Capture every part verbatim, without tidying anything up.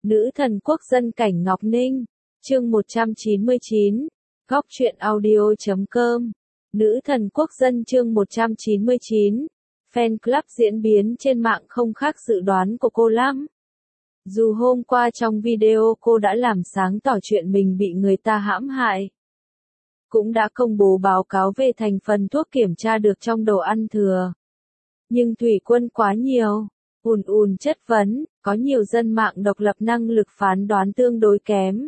Nữ thần quốc dân Cảnh Ngọc Ninh, chương một trăm chín mươi chín, góc truyện audio.com. Nữ thần quốc dân chương một trăm chín mươi chín, fan club diễn biến trên mạng không khác dự đoán của cô lắm. Dù hôm qua trong video cô đã làm sáng tỏ chuyện mình bị người ta hãm hại, cũng đã công bố báo cáo về thành phần thuốc kiểm tra được trong đồ ăn thừa. Nhưng Thủy Quân quá nhiều, ùn ùn chất vấn, có nhiều dân mạng độc lập năng lực phán đoán tương đối kém.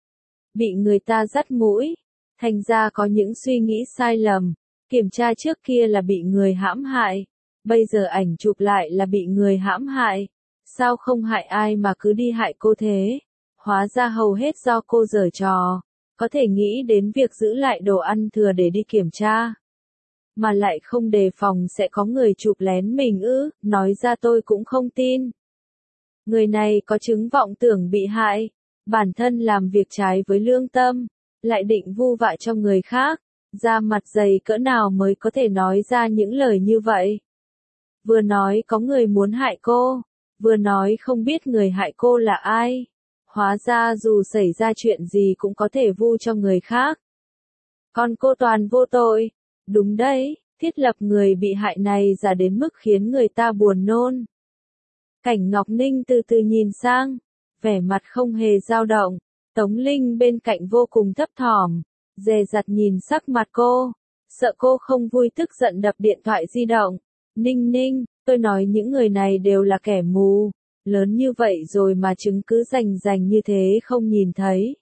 Bị người ta dắt mũi, thành ra có những suy nghĩ sai lầm, kiểm tra trước kia là bị người hãm hại, bây giờ ảnh chụp lại là bị người hãm hại. Sao không hại ai mà cứ đi hại cô thế? Hóa ra hầu hết do cô giở trò, có thể nghĩ đến việc giữ lại đồ ăn thừa để đi kiểm tra. Mà lại không đề phòng sẽ có người chụp lén mình ư, nói ra tôi cũng không tin. Người này có chứng vọng tưởng bị hại, bản thân làm việc trái với lương tâm, lại định vu vạ cho người khác, da mặt dày cỡ nào mới có thể nói ra những lời như vậy. Vừa nói có người muốn hại cô, vừa nói không biết người hại cô là ai. Hóa ra dù xảy ra chuyện gì cũng có thể vu cho người khác. Còn cô toàn vô tội. Đúng đấy, thiết lập người bị hại này giả đến mức khiến người ta buồn nôn. Cảnh Ngọc Ninh từ từ nhìn sang, vẻ mặt không hề dao động. Tống Linh bên cạnh vô cùng thấp thỏm, dè dặt nhìn sắc mặt cô, sợ cô không vui tức giận đập điện thoại di động. Ninh Ninh, tôi nói những người này đều là kẻ mù, lớn như vậy rồi mà chứng cứ rành rành như thế không nhìn thấy.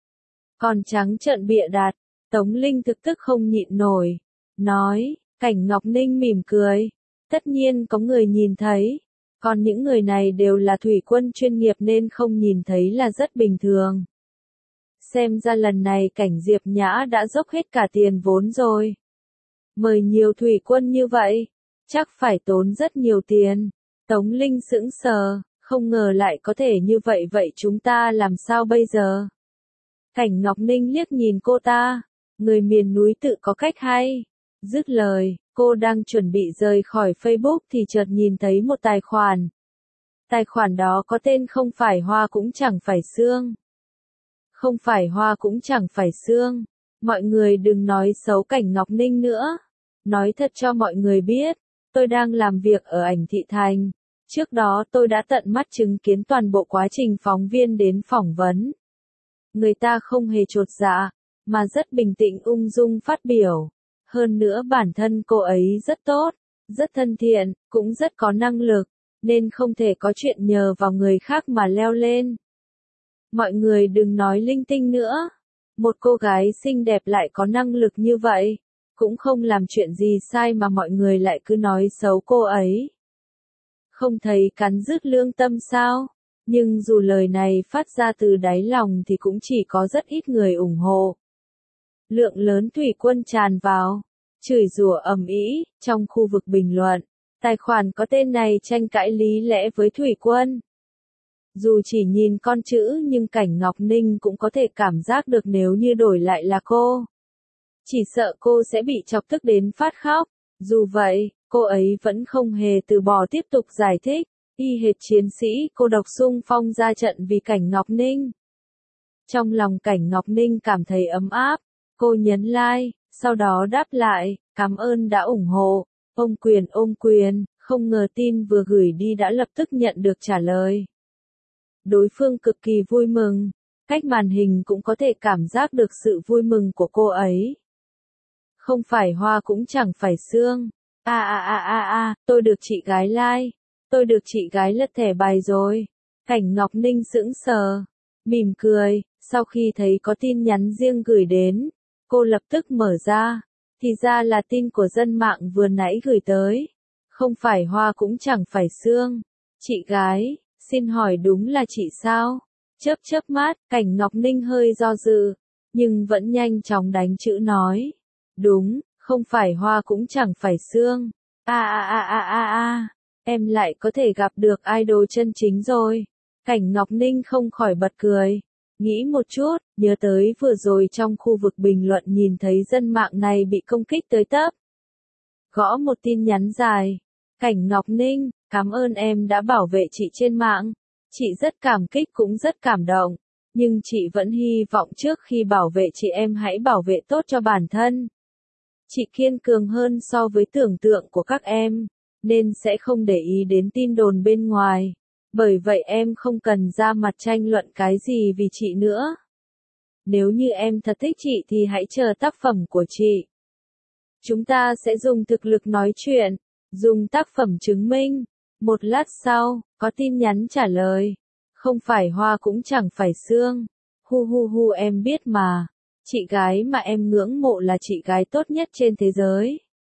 Còn trắng trợn bịa đặt, Tống Linh thực tức không nhịn nổi, nói. Cảnh Ngọc Ninh mỉm cười, tất nhiên có người nhìn thấy, còn những người này đều là thủy quân chuyên nghiệp nên không nhìn thấy là rất bình thường. Xem ra lần này Cảnh Diệp Nhã đã dốc hết cả tiền vốn rồi. Mời nhiều thủy quân như vậy, chắc phải tốn rất nhiều tiền. Tống Linh sững sờ, không ngờ lại có thể như vậy vậy chúng ta làm sao bây giờ? Cảnh Ngọc Ninh liếc nhìn cô ta, người miền núi tự có cách hay. Dứt lời, cô đang chuẩn bị rời khỏi Facebook thì chợt nhìn thấy một tài khoản. Tài khoản đó có tên không phải hoa cũng chẳng phải xương. Không phải hoa cũng chẳng phải xương. Mọi người đừng nói xấu Cảnh Ngọc Ninh nữa. Nói thật cho mọi người biết, tôi đang làm việc ở Ảnh Thị Thành. Trước đó tôi đã tận mắt chứng kiến toàn bộ quá trình phóng viên đến phỏng vấn. Người ta không hề chột dạ, mà rất bình tĩnh ung dung phát biểu. Hơn nữa bản thân cô ấy rất tốt, rất thân thiện, cũng rất có năng lực, nên không thể có chuyện nhờ vào người khác mà leo lên. Mọi người đừng nói linh tinh nữa. Một cô gái xinh đẹp lại có năng lực như vậy, cũng không làm chuyện gì sai mà mọi người lại cứ nói xấu cô ấy. Không thấy cắn rứt lương tâm sao? Nhưng dù lời này phát ra từ đáy lòng thì cũng chỉ có rất ít người ủng hộ. Lượng lớn thủy quân tràn vào, chửi rủa ầm ĩ trong khu vực bình luận. Tài khoản có tên này tranh cãi lý lẽ với thủy quân. Dù chỉ nhìn con chữ nhưng Cảnh Ngọc Ninh cũng có thể cảm giác được nếu như đổi lại là cô. Chỉ sợ cô sẽ bị chọc tức đến phát khóc. Dù vậy, cô ấy vẫn không hề từ bỏ tiếp tục giải thích. Y hệt chiến sĩ cô độc xung phong ra trận vì Cảnh Ngọc Ninh. Trong lòng Cảnh Ngọc Ninh cảm thấy ấm áp. Cô nhấn like, sau đó đáp lại, cảm ơn đã ủng hộ. Ôm quyền ôm quyền, không ngờ tin vừa gửi đi đã lập tức nhận được trả lời. Đối phương cực kỳ vui mừng, cách màn hình cũng có thể cảm giác được sự vui mừng của cô ấy. Không phải hoa cũng chẳng phải xương. A a a a a, tôi được chị gái like, tôi được chị gái lật thẻ bài rồi. Cảnh Ngọc Ninh sững sờ, mỉm cười, sau khi thấy có tin nhắn riêng gửi đến, cô lập tức mở ra, thì ra là tin của dân mạng vừa nãy gửi tới. Không phải hoa cũng chẳng phải xương. Chị gái, xin hỏi đúng là chị sao? Chớp chớp mắt, Cảnh Ngọc Ninh hơi do dự, nhưng vẫn nhanh chóng đánh chữ nói. Đúng, không phải hoa cũng chẳng phải xương. A a a a a a, em lại có thể gặp được idol chân chính rồi. Cảnh Ngọc Ninh không khỏi bật cười. Nghĩ một chút, nhớ tới vừa rồi trong khu vực bình luận nhìn thấy dân mạng này bị công kích tới tấp. Gõ một tin nhắn dài. Cảnh Ngọc Ninh, cảm ơn em đã bảo vệ chị trên mạng. Chị rất cảm kích cũng rất cảm động, nhưng chị vẫn hy vọng trước khi bảo vệ chị em hãy bảo vệ tốt cho bản thân. Chị kiên cường hơn so với tưởng tượng của các em, nên sẽ không để ý đến tin đồn bên ngoài. Bởi vậy em không cần ra mặt tranh luận cái gì vì chị nữa. Nếu như em thật thích chị thì hãy chờ tác phẩm của chị. Chúng ta sẽ dùng thực lực nói chuyện, dùng tác phẩm chứng minh. Một lát sau, có tin nhắn trả lời. Không phải hoa cũng chẳng phải xương. Hu hu hu em biết mà. Chị gái mà em ngưỡng mộ là chị gái tốt nhất trên thế giới.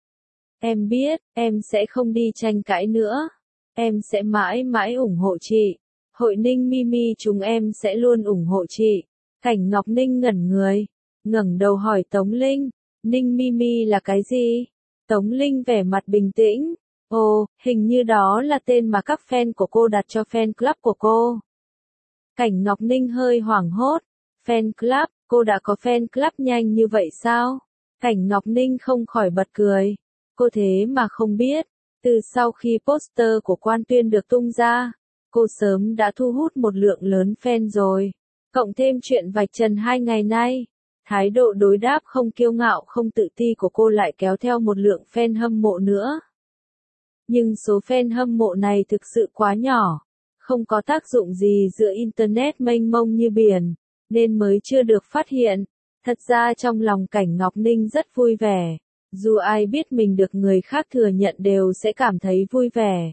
Em biết, em sẽ không đi tranh cãi nữa. Em sẽ mãi mãi ủng hộ chị. Hội Ninh Mimi chúng em sẽ luôn ủng hộ chị. Cảnh Ngọc Ninh ngẩn người, ngẩng đầu hỏi Tống Linh, Ninh Mimi là cái gì? Tống Linh vẻ mặt bình tĩnh, ồ, hình như đó là tên mà các fan của cô đặt cho fan club của cô. Cảnh Ngọc Ninh hơi hoảng hốt, fan club, cô đã có fan club nhanh như vậy sao? Cảnh Ngọc Ninh không khỏi bật cười, cô thế mà không biết, từ sau khi poster của Quan Tuyên được tung ra, cô sớm đã thu hút một lượng lớn fan rồi. Cộng thêm chuyện vạch trần hai ngày nay, thái độ đối đáp không kiêu ngạo không tự ti của cô lại kéo theo một lượng fan hâm mộ nữa. Nhưng số fan hâm mộ này thực sự quá nhỏ, không có tác dụng gì giữa Internet mênh mông như biển, nên mới chưa được phát hiện. Thật ra trong lòng Cảnh Ngọc Ninh rất vui vẻ, dù ai biết mình được người khác thừa nhận đều sẽ cảm thấy vui vẻ.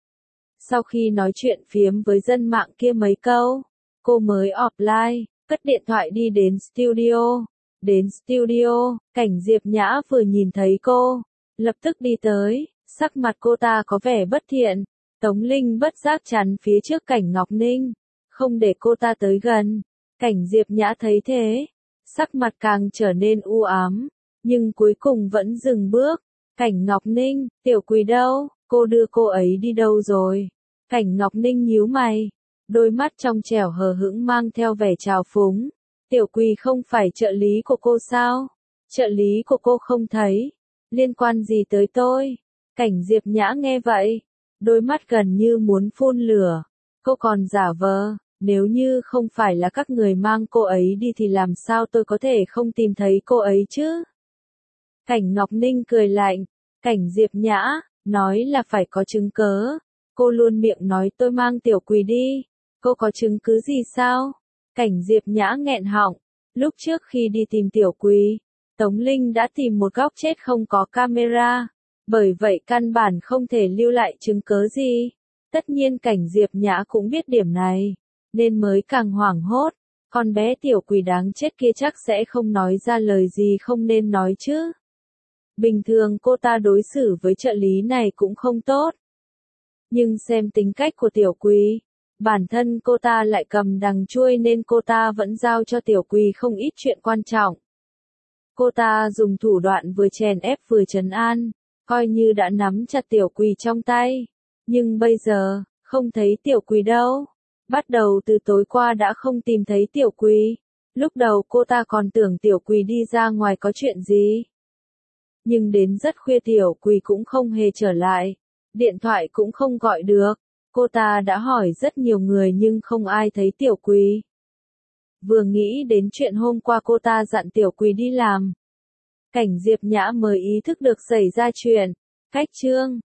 Sau khi nói chuyện phiếm với dân mạng kia mấy câu, cô mới offline, cất điện thoại đi đến studio. Đến studio, Cảnh Diệp Nhã vừa nhìn thấy cô, lập tức đi tới, sắc mặt cô ta có vẻ bất thiện. Tống Linh bất giác chắn phía trước Cảnh Ngọc Ninh, không để cô ta tới gần. Cảnh Diệp Nhã thấy thế, sắc mặt càng trở nên u ám, nhưng cuối cùng vẫn dừng bước. Cảnh Ngọc Ninh, Tiểu Quỳ đâu, cô đưa cô ấy đi đâu rồi? Cảnh Ngọc Ninh nhíu mày, đôi mắt trong trẻo hờ hững mang theo vẻ trào phúng. Tiểu Quỳ không phải trợ lý của cô sao? Trợ lý của cô không thấy, liên quan gì tới tôi? Cảnh Diệp Nhã nghe vậy, đôi mắt gần như muốn phun lửa. Cô còn giả vờ, nếu như không phải là các người mang cô ấy đi thì làm sao tôi có thể không tìm thấy cô ấy chứ? Cảnh Ngọc Ninh cười lạnh, Cảnh Diệp Nhã, nói là phải có chứng cớ. Cô luôn miệng nói tôi mang Tiểu Quỳ đi, cô có chứng cứ gì sao? Cảnh Diệp Nhã nghẹn họng, lúc trước khi đi tìm Tiểu Quỳ, Tống Linh đã tìm một góc chết không có camera, bởi vậy căn bản không thể lưu lại chứng cớ gì. Tất nhiên Cảnh Diệp Nhã cũng biết điểm này, nên mới càng hoảng hốt, con bé Tiểu Quỳ đáng chết kia chắc sẽ không nói ra lời gì không nên nói chứ. Bình thường cô ta đối xử với trợ lý này cũng không tốt. Nhưng xem tính cách của Tiểu Quỳ, bản thân cô ta lại cầm đằng chuôi nên cô ta vẫn giao cho Tiểu Quỳ không ít chuyện quan trọng. Cô ta dùng thủ đoạn vừa chèn ép vừa trấn an, coi như đã nắm chặt Tiểu Quỳ trong tay. Nhưng bây giờ, không thấy Tiểu Quỳ đâu. Bắt đầu từ tối qua đã không tìm thấy Tiểu Quỳ. Lúc đầu cô ta còn tưởng Tiểu Quỳ đi ra ngoài có chuyện gì. Nhưng đến rất khuya Tiểu Quỳ cũng không hề trở lại. Điện thoại cũng không gọi được. Cô ta đã hỏi rất nhiều người nhưng không ai thấy Tiểu Quỳ. Vừa nghĩ đến chuyện hôm qua cô ta dặn Tiểu Quỳ đi làm, Cảnh Diệp Nhã mới ý thức được xảy ra chuyện. Cách chương